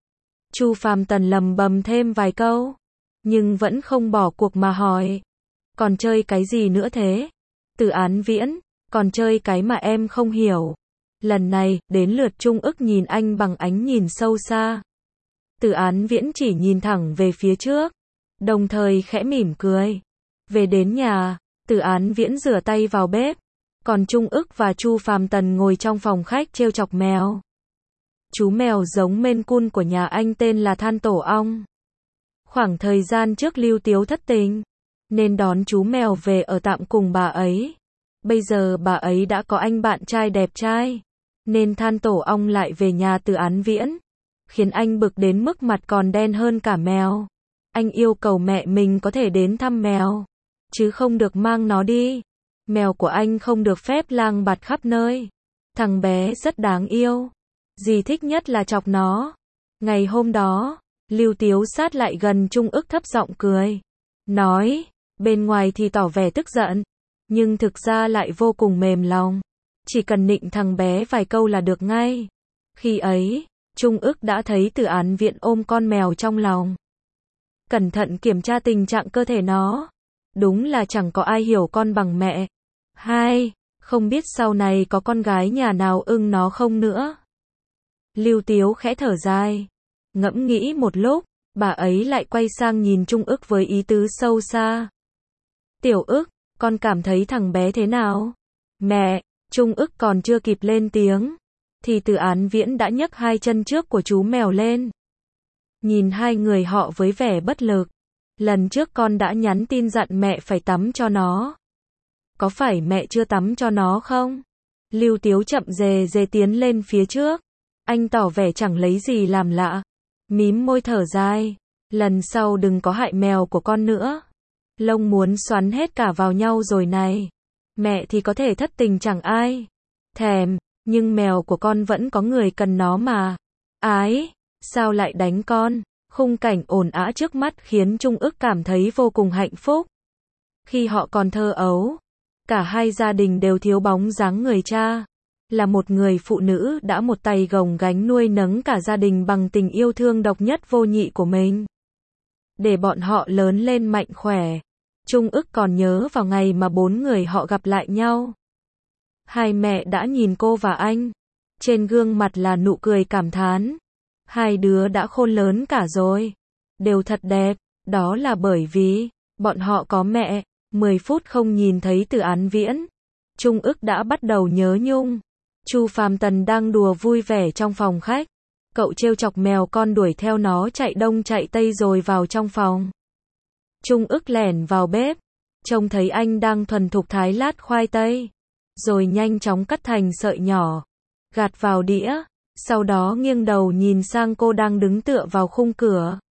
Chu Phàm Tần lầm bầm thêm vài câu, nhưng vẫn không bỏ cuộc mà hỏi. Còn chơi cái gì nữa thế? Từ Án Viễn, còn chơi cái mà em không hiểu. Lần này, đến lượt Trung ức nhìn anh bằng ánh nhìn sâu xa. Từ Án Viễn chỉ nhìn thẳng về phía trước, đồng thời khẽ mỉm cười. Về đến nhà, Từ Án Viễn rửa tay vào bếp, còn Trung ức và Chu Phàm Tần ngồi trong phòng khách trêu chọc mèo. Chú mèo giống Maine Coon của nhà anh tên là Than Tổ Ong. Khoảng thời gian trước Lưu Tiếu thất tình, nên đón chú mèo về ở tạm cùng bà ấy. Bây giờ bà ấy đã có anh bạn trai đẹp trai, nên Than Tổ Ong lại về nhà Từ Án Viễn, khiến anh bực đến mức mặt còn đen hơn cả mèo. Anh yêu cầu mẹ mình có thể đến thăm mèo, chứ không được mang nó đi. Mèo của anh không được phép lang bạt khắp nơi. Thằng bé rất đáng yêu. Dì thích nhất là chọc nó. Ngày hôm đó, Lưu Tiếu sát lại gần Trung ức thấp giọng cười. Nói, bên ngoài thì tỏ vẻ tức giận, nhưng thực ra lại vô cùng mềm lòng. Chỉ cần nịnh thằng bé vài câu là được ngay. Khi ấy, Trung ức đã thấy Từ Án Viễn ôm con mèo trong lòng. Cẩn thận kiểm tra tình trạng cơ thể nó. Đúng là chẳng có ai hiểu con bằng mẹ. Hai, không biết sau này có con gái nhà nào ưng nó không nữa. Lưu Tiếu khẽ thở dài, ngẫm nghĩ một lúc, bà ấy lại quay sang nhìn Trung ức với ý tứ sâu xa. Tiểu ức, con cảm thấy thằng bé thế nào? Mẹ, Trung ức còn chưa kịp lên tiếng, thì Từ Án Viễn đã nhấc hai chân trước của chú mèo lên. Nhìn hai người họ với vẻ bất lực. Lần trước con đã nhắn tin dặn mẹ phải tắm cho nó. Có phải mẹ chưa tắm cho nó không? Lưu Tiếu chậm rề rề tiến lên phía trước. Anh tỏ vẻ chẳng lấy gì làm lạ. Mím môi thở dài. Lần sau đừng có hại mèo của con nữa. Lông muốn xoắn hết cả vào nhau rồi này. Mẹ thì có thể thất tình chẳng ai thèm, nhưng mèo của con vẫn có người cần nó mà. Ái, sao lại đánh con? Khung cảnh ồn ào trước mắt khiến Trung ức cảm thấy vô cùng hạnh phúc. Khi họ còn thơ ấu, cả hai gia đình đều thiếu bóng dáng người cha. Là một người phụ nữ đã một tay gồng gánh nuôi nấng cả gia đình bằng tình yêu thương độc nhất vô nhị của mình. Để bọn họ lớn lên mạnh khỏe. Trung ức còn nhớ vào ngày mà bốn người họ gặp lại nhau. Hai mẹ đã nhìn cô và anh. Trên gương mặt là nụ cười cảm thán. Hai đứa đã khôn lớn cả rồi. Đều thật đẹp. Đó là bởi vì bọn họ có mẹ. Mười phút không nhìn thấy Từ Án Viễn, Trung ức đã bắt đầu nhớ nhung. Chu Phàm Tần đang đùa vui vẻ trong phòng khách. Cậu trêu chọc mèo con đuổi theo nó chạy đông chạy tây rồi vào trong phòng. Trung ức lẻn vào bếp, trông thấy anh đang thuần thục thái lát khoai tây, rồi nhanh chóng cắt thành sợi nhỏ, gạt vào đĩa, sau đó nghiêng đầu nhìn sang cô đang đứng tựa vào khung cửa.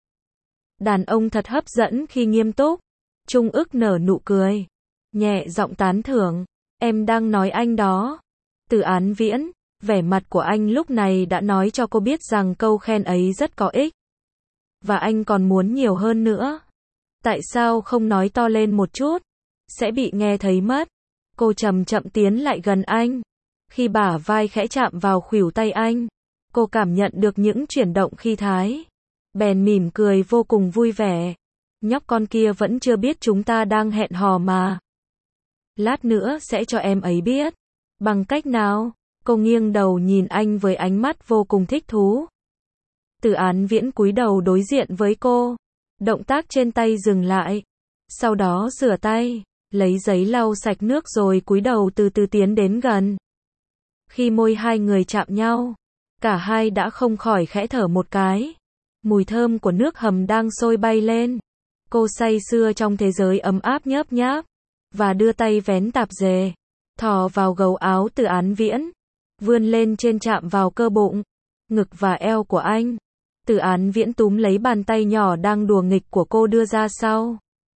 Đàn ông thật hấp dẫn khi nghiêm túc. Trung ức nở nụ cười, nhẹ giọng tán thưởng, em đang nói anh đó. Từ Án Viễn, vẻ mặt của anh lúc này đã nói cho cô biết rằng câu khen ấy rất có ích. Và anh còn muốn nhiều hơn nữa. Tại sao không nói to lên một chút? Sẽ bị nghe thấy mất. Cô chậm chậm tiến lại gần anh. Khi bả vai khẽ chạm vào khuỷu tay anh, Cô cảm nhận được những chuyển động khi thái. Bèn mỉm cười vô cùng vui vẻ. Nhóc con kia vẫn chưa biết chúng ta đang hẹn hò mà. Lát nữa sẽ cho em ấy biết. Bằng cách nào? Cô nghiêng đầu nhìn anh với ánh mắt vô cùng thích thú. Từ Án Viễn cúi đầu đối diện với cô. Động tác trên tay dừng lại. Sau đó rửa tay, lấy giấy lau sạch nước rồi cúi đầu từ từ tiến đến gần. Khi môi hai người chạm nhau, cả hai đã không khỏi khẽ thở một cái. Mùi thơm của nước hầm đang sôi bay lên. Cô say sưa trong thế giới ấm áp nhớp nháp, và đưa tay vén tạp dề, thò vào gấu áo Từ Án Viễn, vươn lên trên chạm vào cơ bụng, ngực và eo của anh. Từ Án Viễn túm lấy bàn tay nhỏ đang đùa nghịch của cô đưa ra sau.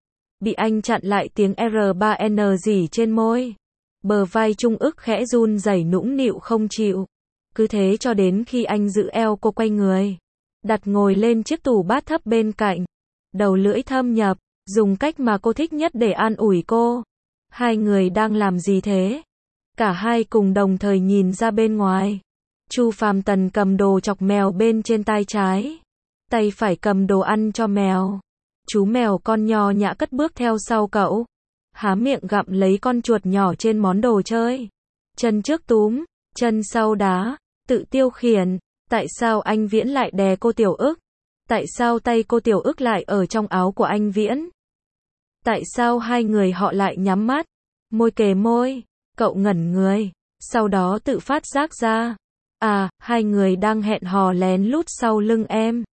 Bị anh chặn lại tiếng R ba N rỉ trên môi. Bờ vai Trung Ức khẽ run rẩy nũng nịu không chịu. Cứ thế cho đến khi anh giữ eo cô quay người, đặt ngồi lên chiếc tủ bát thấp bên cạnh. Đầu lưỡi thâm nhập, dùng cách mà cô thích nhất để an ủi cô. Hai người đang làm gì thế? Cả hai cùng đồng thời nhìn ra bên ngoài. Chu Phàm Tần cầm đồ chọc mèo bên trên tay trái. Tay phải cầm đồ ăn cho mèo. Chú mèo con nho nhã cất bước theo sau cậu. Há miệng gặm lấy con chuột nhỏ trên món đồ chơi. Chân trước túm, chân sau đá, tự tiêu khiển. Tại sao anh Viễn lại đè cô Tiểu Ức? Tại sao tay cô Tiểu Ức lại ở trong áo của anh Viễn? Tại sao hai người họ lại nhắm mắt? Môi kề môi, cậu ngẩn người, sau đó tự phát giác ra. À, hai người đang hẹn hò lén lút sau lưng em.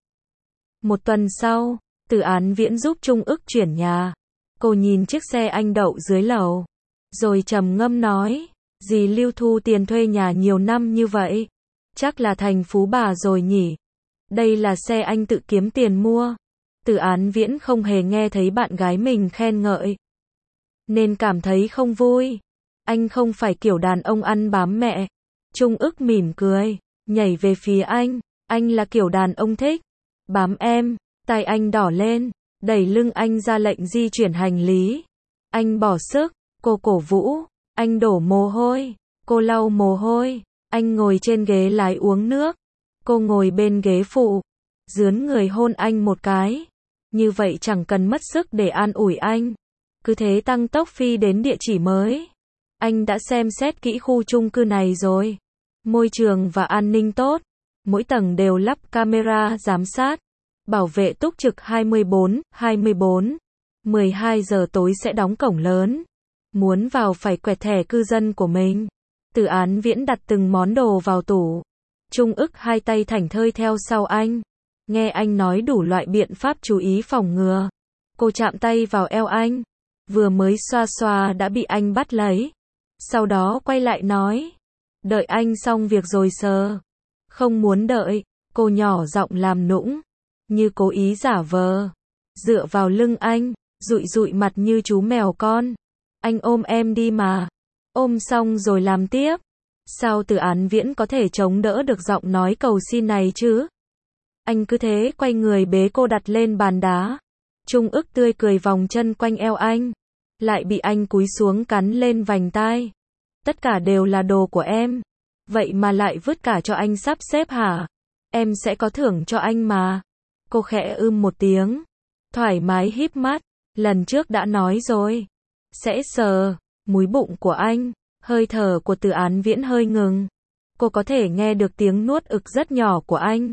Một tuần sau, Từ Án Viễn giúp Trung Ức chuyển nhà. Cô nhìn chiếc xe anh đậu dưới lầu, rồi trầm ngâm nói, dì Lưu thu tiền thuê nhà nhiều năm như vậy, chắc là thành phú bà rồi nhỉ. Đây là xe anh tự kiếm tiền mua. Từ Án Viễn không hề nghe thấy bạn gái mình khen ngợi, nên cảm thấy không vui. Anh không phải kiểu đàn ông ăn bám mẹ. Trung Ức mỉm cười, nhảy về phía anh. Anh là kiểu đàn ông thích bám em. Tai anh đỏ lên, đẩy lưng anh ra lệnh di chuyển hành lý. Anh bỏ sức, cô cổ vũ. Anh đổ mồ hôi, cô lau mồ hôi. Anh ngồi trên ghế lái uống nước, cô ngồi bên ghế phụ, dướn người hôn anh một cái. Như vậy chẳng cần mất sức để an ủi anh. Cứ thế tăng tốc phi đến địa chỉ mới. Anh đã xem xét kỹ khu chung cư này rồi. Môi trường và an ninh tốt. Mỗi tầng đều lắp camera giám sát. Bảo vệ túc trực hai mươi bốn, hai mươi bốn. mười hai giờ tối sẽ đóng cổng lớn. Muốn vào phải quẹt thẻ cư dân của mình. Từ Án Viễn đặt từng món đồ vào tủ. Trung Ức hai tay thảnh thơi theo sau anh. Nghe anh nói đủ loại biện pháp chú ý phòng ngừa. Cô chạm tay vào eo anh. Vừa mới xoa xoa đã bị anh bắt lấy. Sau đó quay lại nói. Đợi anh xong việc rồi sờ. Không muốn đợi. Cô nhỏ giọng làm nũng. Như cố ý giả vờ. Dựa vào lưng anh. Dụi dụi mặt như chú mèo con. Anh ôm em đi mà. Ôm xong rồi làm tiếp. Sao Từ Án Viễn có thể chống đỡ được giọng nói cầu xin này chứ? Anh cứ thế quay người bế cô đặt lên bàn đá. Trung Ức tươi cười vòng chân quanh eo anh. Lại bị anh cúi xuống cắn lên vành tai. Tất cả đều là đồ của em. Vậy mà lại vứt cả cho anh sắp xếp hả? Em sẽ có thưởng cho anh mà. Cô khẽ ưm một tiếng. Thoải mái híp mắt. Lần trước đã nói rồi. Sẽ sờ múi bụng của anh. Hơi thở của Từ Án Viễn hơi ngừng. Cô có thể nghe được tiếng nuốt ực rất nhỏ của anh.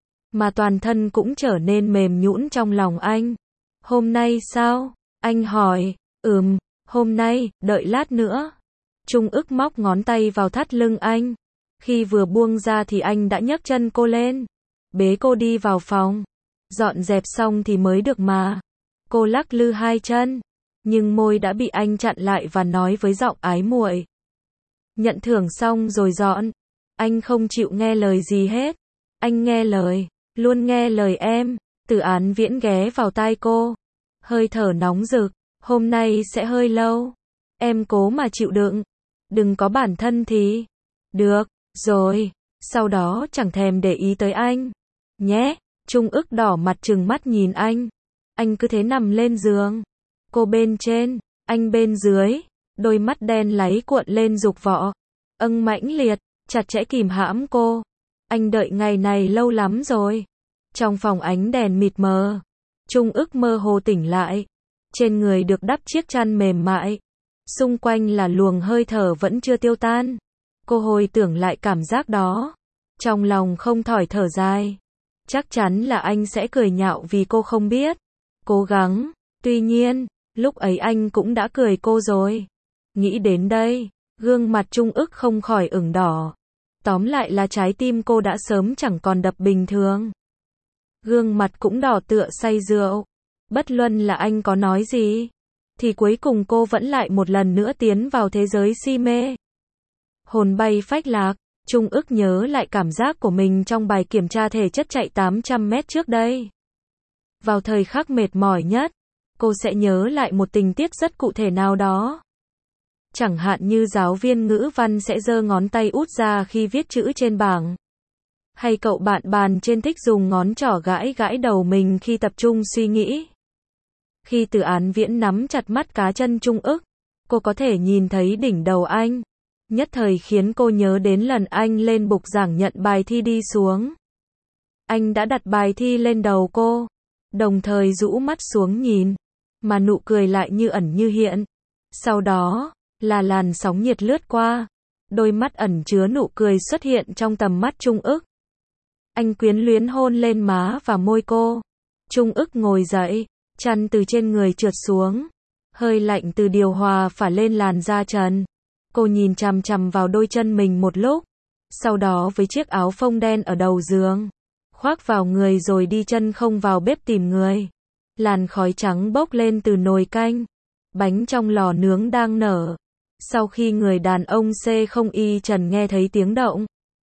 Mà toàn thân cũng trở nên mềm nhũn trong lòng anh. Hôm nay sao? Anh hỏi. Ừm, hôm nay, đợi lát nữa. Trung Ức móc ngón tay vào thắt lưng anh. Khi vừa buông ra thì anh đã nhấc chân cô lên. Bế cô đi vào phòng. Dọn dẹp xong thì mới được mà. Cô lắc lư hai chân. Nhưng môi đã bị anh chặn lại và nói với giọng ái muội. Nhận thưởng xong rồi dọn. Anh không chịu nghe lời gì hết. Anh nghe lời, luôn nghe lời em. Từ Án Viễn ghé vào tai cô. Hơi thở nóng rực. Hôm nay sẽ hơi lâu. Em cố mà chịu đựng. Đừng có bản thân thì. Được, rồi. Sau đó chẳng thèm để ý tới anh. Nhé. Trung Ức đỏ mặt trừng mắt nhìn anh. Anh cứ thế nằm lên giường. Cô bên trên, anh bên dưới. Đôi mắt đen láy cuộn lên dục vọ. Âng mãnh liệt, chặt chẽ kìm hãm cô. Anh đợi ngày này lâu lắm rồi. Trong phòng ánh đèn mịt mờ, Trung ức mơ hồ tỉnh lại. Trên người được đắp chiếc chăn mềm mại. Xung quanh là luồng hơi thở vẫn chưa tiêu tan. Cô hồi tưởng lại cảm giác đó. Trong lòng không thỏi thở dài. Chắc chắn là anh sẽ cười nhạo vì cô không biết. Cố gắng. Tuy nhiên, lúc ấy anh cũng đã cười cô rồi. Nghĩ đến đây, gương mặt Trung ức không khỏi ửng đỏ. Tóm lại là trái tim cô đã sớm chẳng còn đập bình thường. Gương mặt cũng đỏ tựa say rượu. Bất luận là anh có nói gì, thì cuối cùng cô vẫn lại một lần nữa tiến vào thế giới si mê. Hồn bay phách lạc, Trung ức nhớ lại cảm giác của mình trong bài kiểm tra thể chất chạy tám trăm mét trước đây. Vào thời khắc mệt mỏi nhất, cô sẽ nhớ lại một tình tiết rất cụ thể nào đó. Chẳng hạn như giáo viên ngữ văn sẽ giơ ngón tay út ra khi viết chữ trên bảng. Hay cậu bạn bàn trên thích dùng ngón trỏ gãi gãi đầu mình khi tập trung suy nghĩ. Khi Từ Án Viễn nắm chặt mắt cá chân Trung ức, cô có thể nhìn thấy đỉnh đầu anh. Nhất thời khiến cô nhớ đến lần anh lên bục giảng nhận bài thi đi xuống. Anh đã đặt bài thi lên đầu cô, đồng thời rũ mắt xuống nhìn, mà nụ cười lại như ẩn như hiện. Sau đó, là làn sóng nhiệt lướt qua, đôi mắt ẩn chứa nụ cười xuất hiện trong tầm mắt Trung ức. Anh quyến luyến hôn lên má và môi cô. Trung ức ngồi dậy, chăn từ trên người trượt xuống. Hơi lạnh từ điều hòa phả lên làn da trần. Cô nhìn chằm chằm vào đôi chân mình một lúc. Sau đó với chiếc áo phông đen ở đầu giường, khoác vào người rồi đi chân không vào bếp tìm người. Làn khói trắng bốc lên từ nồi canh. Bánh trong lò nướng đang nở. Sau khi người đàn ông xê không y trần nghe thấy tiếng động,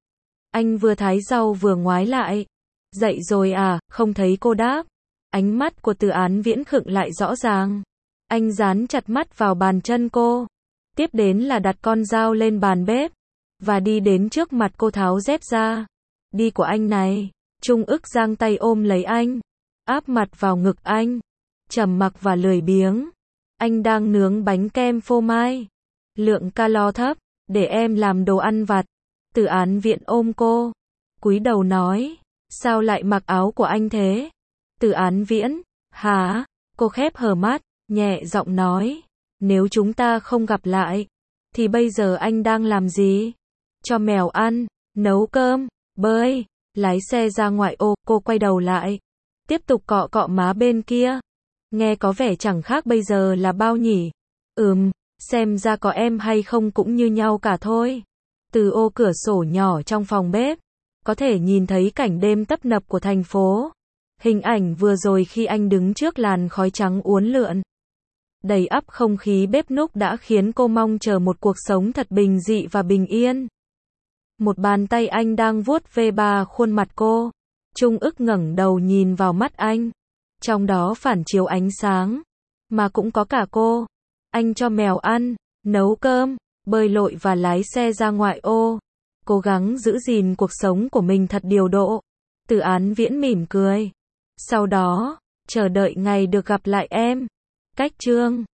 anh vừa thái rau vừa ngoái lại. Dậy rồi à, không thấy cô đáp. Ánh mắt của Từ Án Viễn khựng lại rõ ràng. Anh dán chặt mắt vào bàn chân cô. Tiếp đến là đặt con dao lên bàn bếp. Và đi đến trước mặt cô tháo dép ra. Đi của anh này. Trung ức giang tay ôm lấy anh. Áp mặt vào ngực anh. Trầm mặc và lười biếng. Anh đang nướng bánh kem phô mai. Lượng calo thấp. Để em làm đồ ăn vặt. Từ Án Viễn ôm cô. Cúi đầu nói. Sao lại mặc áo của anh thế? Từ Án Viễn. Hả? Cô khép hờ mắt. Nhẹ giọng nói. Nếu chúng ta không gặp lại, thì bây giờ anh đang làm gì? Cho mèo ăn, nấu cơm, bơi, lái xe ra ngoại ô. Cô quay đầu lại, tiếp tục cọ cọ má bên kia. Nghe có vẻ chẳng khác bây giờ là bao nhỉ? Ừm, xem ra có em hay không cũng như nhau cả thôi. Từ ô cửa sổ nhỏ trong phòng bếp, có thể nhìn thấy cảnh đêm tấp nập của thành phố. Hình ảnh vừa rồi khi anh đứng trước làn khói trắng uốn lượn, đầy ắp không khí bếp núc đã khiến cô mong chờ một cuộc sống thật bình dị và bình yên. Một bàn tay anh đang vuốt ve ba khuôn mặt cô. Trung ức ngẩng đầu nhìn vào mắt anh. Trong đó phản chiếu ánh sáng, mà cũng có cả cô. Anh cho mèo ăn, nấu cơm, bơi lội và lái xe ra ngoại ô. Cố gắng giữ gìn cuộc sống của mình thật điều độ. Từ Án Viễn mỉm cười. Sau đó, chờ đợi ngày được gặp lại em. Cách chương